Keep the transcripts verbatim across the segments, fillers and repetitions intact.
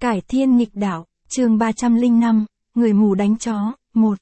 Cải thiên nghịch đạo, chương ba trăm lẻ năm, người mù đánh chó, một.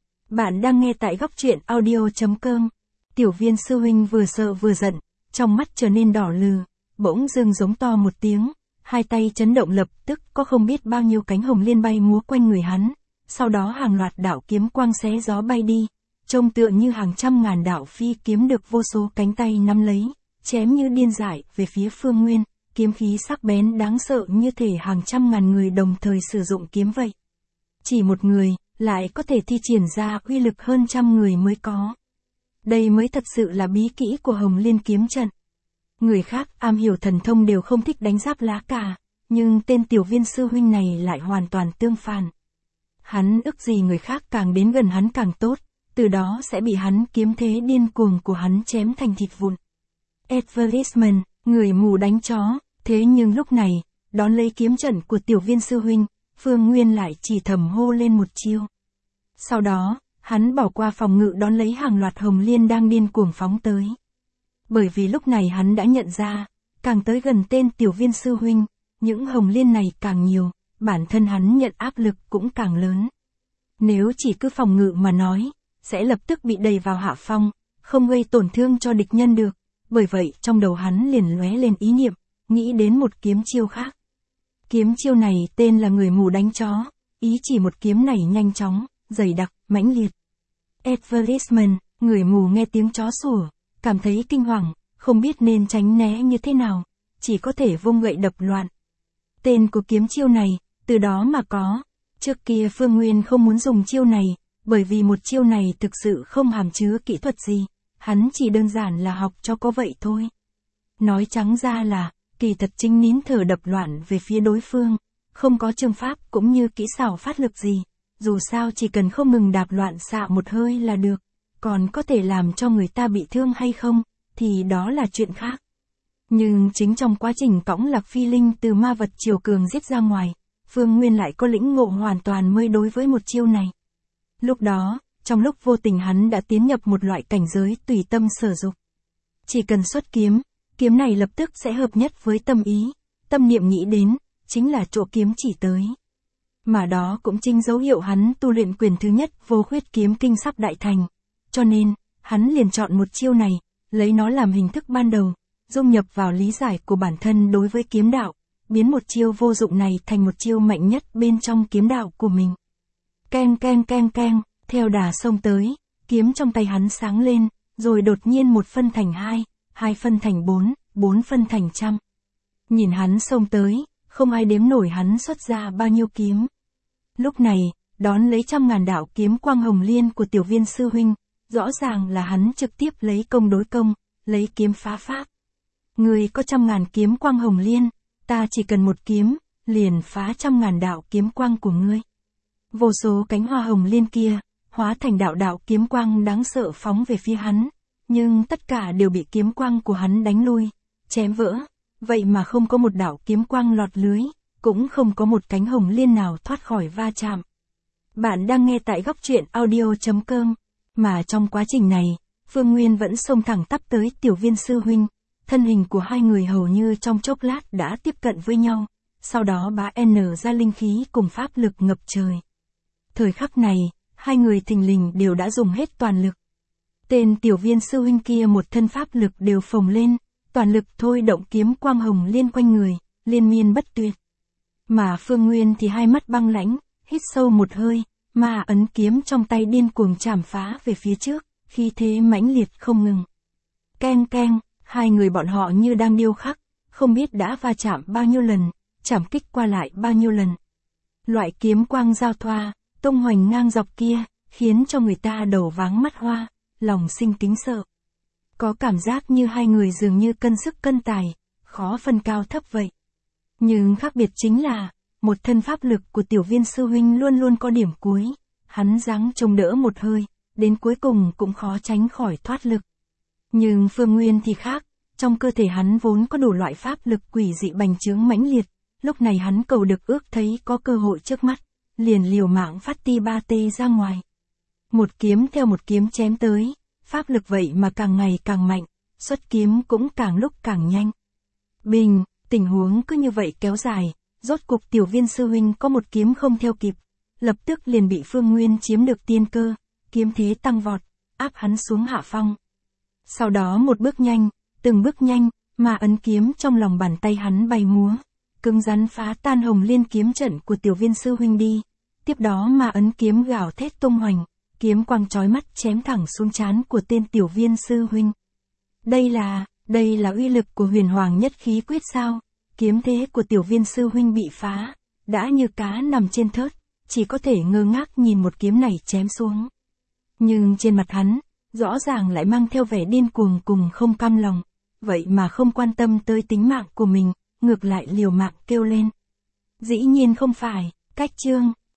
Bạn đang nghe tại góc truyện audio.com. Tiểu viên sư huynh vừa sợ vừa giận, trong mắt trở nên đỏ lừ, bỗng dưng giống to một tiếng, hai tay chấn động lập tức có không biết bao nhiêu cánh hồng liên bay múa quanh người hắn, sau đó hàng loạt đạo kiếm quang xé gió bay đi, trông tựa như hàng trăm ngàn đạo phi kiếm được vô số cánh tay nắm lấy, chém như điên dại về phía Phương Nguyên. Kiếm khí sắc bén đáng sợ như thể hàng trăm ngàn người đồng thời sử dụng kiếm vậy. Chỉ một người, lại có thể thi triển ra uy lực hơn trăm người mới có. Đây mới thật sự là bí kỹ của Hồng Liên kiếm trận. Người khác am hiểu thần thông đều không thích đánh giáp lá cả, nhưng tên tiểu viên sư huynh này lại hoàn toàn tương phản. Hắn ước gì người khác càng đến gần hắn càng tốt, từ đó sẽ bị hắn kiếm thế điên cuồng của hắn chém thành thịt vụn. Advertisement, người mù đánh chó. Thế nhưng lúc này, đón lấy kiếm trận của tiểu viên sư huynh, Phương Nguyên lại chỉ thầm hô lên một chiêu. Sau đó, hắn bỏ qua phòng ngự đón lấy hàng loạt hồng liên đang điên cuồng phóng tới. Bởi vì lúc này hắn đã nhận ra, càng tới gần tên tiểu viên sư huynh, những hồng liên này càng nhiều, bản thân hắn nhận áp lực cũng càng lớn. Nếu chỉ cứ phòng ngự mà nói, sẽ lập tức bị đẩy vào hạ phong, không gây tổn thương cho địch nhân được. Bởi vậy trong đầu hắn liền lóe lên ý niệm, nghĩ đến một kiếm chiêu khác. Kiếm chiêu này tên là người mù đánh chó, ý chỉ một kiếm này nhanh chóng, dày đặc, mãnh liệt. Advertisement, người mù nghe tiếng chó sủa, cảm thấy kinh hoàng, không biết nên tránh né như thế nào, chỉ có thể vung gậy đập loạn. Tên của kiếm chiêu này, từ đó mà có. Trước kia Phương Nguyên không muốn dùng chiêu này, bởi vì một chiêu này thực sự không hàm chứa kỹ thuật gì, hắn chỉ đơn giản là học cho có vậy thôi. Nói trắng ra là, kỳ thật chính nín thở đập loạn về phía đối phương, không có chương pháp cũng như kỹ xảo phát lực gì, dù sao chỉ cần không ngừng đạp loạn xạ một hơi là được, còn có thể làm cho người ta bị thương hay không, thì đó là chuyện khác. Nhưng chính trong quá trình cõng Lạc Phi Linh từ ma vật triều cường giết ra ngoài, Phương Nguyên lại có lĩnh ngộ hoàn toàn mới đối với một chiêu này. Lúc đó, trong lúc vô tình hắn đã tiến nhập một loại cảnh giới tùy tâm sở dục. Chỉ cần xuất kiếm, kiếm này lập tức sẽ hợp nhất với tâm ý, tâm niệm nghĩ đến, chính là chỗ kiếm chỉ tới. Mà đó cũng chính dấu hiệu hắn tu luyện quyền thứ nhất vô khuyết kiếm kinh sắp đại thành. Cho nên, hắn liền chọn một chiêu này, lấy nó làm hình thức ban đầu, dung nhập vào lý giải của bản thân đối với kiếm đạo, biến một chiêu vô dụng này thành một chiêu mạnh nhất bên trong kiếm đạo của mình. Keng keng keng keng, theo đà xông tới, kiếm trong tay hắn sáng lên, rồi đột nhiên một phân thành hai. Hai phân thành bốn, bốn phân thành trăm. Nhìn hắn xông tới, không ai đếm nổi hắn xuất ra bao nhiêu kiếm. Lúc này, đón lấy trăm ngàn đạo kiếm quang hồng liên của tiểu viên sư huynh, rõ ràng là hắn trực tiếp lấy công đối công, lấy kiếm phá pháp. Người có trăm ngàn kiếm quang hồng liên, ta chỉ cần một kiếm, liền phá trăm ngàn đạo kiếm quang của ngươi. Vô số cánh hoa hồng liên kia, hóa thành đạo đạo kiếm quang đáng sợ phóng về phía hắn. Nhưng tất cả đều bị kiếm quang của hắn đánh lui, chém vỡ, vậy mà không có một đạo kiếm quang lọt lưới, cũng không có một cánh hồng liên nào thoát khỏi va chạm. Bạn đang nghe tại góc truyện audio.com, mà trong quá trình này, Phương Nguyên vẫn xông thẳng tắp tới tiểu viên sư huynh, thân hình của hai người hầu như trong chốc lát đã tiếp cận với nhau, sau đó bá n ra linh khí cùng pháp lực ngập trời. Thời khắc này, hai người thình lình đều đã dùng hết toàn lực. Tên tiểu viên sư huynh kia một thân pháp lực đều phồng lên, toàn lực thôi động kiếm quang hồng liên quanh người, liên miên bất tuyệt. Mà Phương Nguyên thì hai mắt băng lãnh, hít sâu một hơi, mà ấn kiếm trong tay điên cuồng chảm phá về phía trước, khí thế mãnh liệt không ngừng. Keng keng, hai người bọn họ như đang điêu khắc, không biết đã va chạm bao nhiêu lần, chảm kích qua lại bao nhiêu lần. Loại kiếm quang giao thoa, tung hoành ngang dọc kia, khiến cho người ta đầu váng mắt hoa, lòng sinh kính sợ. Có cảm giác như hai người dường như cân sức cân tài, khó phân cao thấp vậy. Nhưng khác biệt chính là, một thân pháp lực của tiểu viên sư huynh luôn luôn có điểm cuối, hắn gắng chống đỡ một hơi, đến cuối cùng cũng khó tránh khỏi thoát lực. Nhưng Phương Nguyên thì khác, trong cơ thể hắn vốn có đủ loại pháp lực quỷ dị bành trướng mãnh liệt, lúc này hắn cầu được ước thấy có cơ hội trước mắt, liền liều mạng phát ti ba tê ra ngoài. Một kiếm theo một kiếm chém tới, pháp lực vậy mà càng ngày càng mạnh, xuất kiếm cũng càng lúc càng nhanh. Bình, tình huống cứ như vậy kéo dài, Rốt cục Tiểu Viên sư huynh có một kiếm không theo kịp, lập tức liền bị Phương Nguyên chiếm được tiên cơ, kiếm thế tăng vọt, áp hắn xuống hạ phong. Sau đó một bước nhanh, từng bước nhanh, mà ấn kiếm trong lòng bàn tay hắn bay múa, cứng rắn phá tan Hồng Liên kiếm trận của Tiểu Viên sư huynh đi. Tiếp đó mà ấn kiếm gào thét tung hoành, kiếm quang chói mắt chém thẳng xuống trán của tên Tiểu Viên sư huynh. Đây là, đây là uy lực của Huyền Hoàng Nhất Khí Quyết sao? Kiếm thế của Tiểu Viên sư huynh bị phá, đã như cá nằm trên thớt, chỉ có thể ngơ ngác nhìn một kiếm này chém xuống. Nhưng trên mặt hắn, rõ ràng lại mang theo vẻ điên cuồng cùng không cam lòng, vậy mà không quan tâm tới tính mạng của mình, ngược lại liều mạng kêu lên. Dĩ nhiên không phải, cách chương.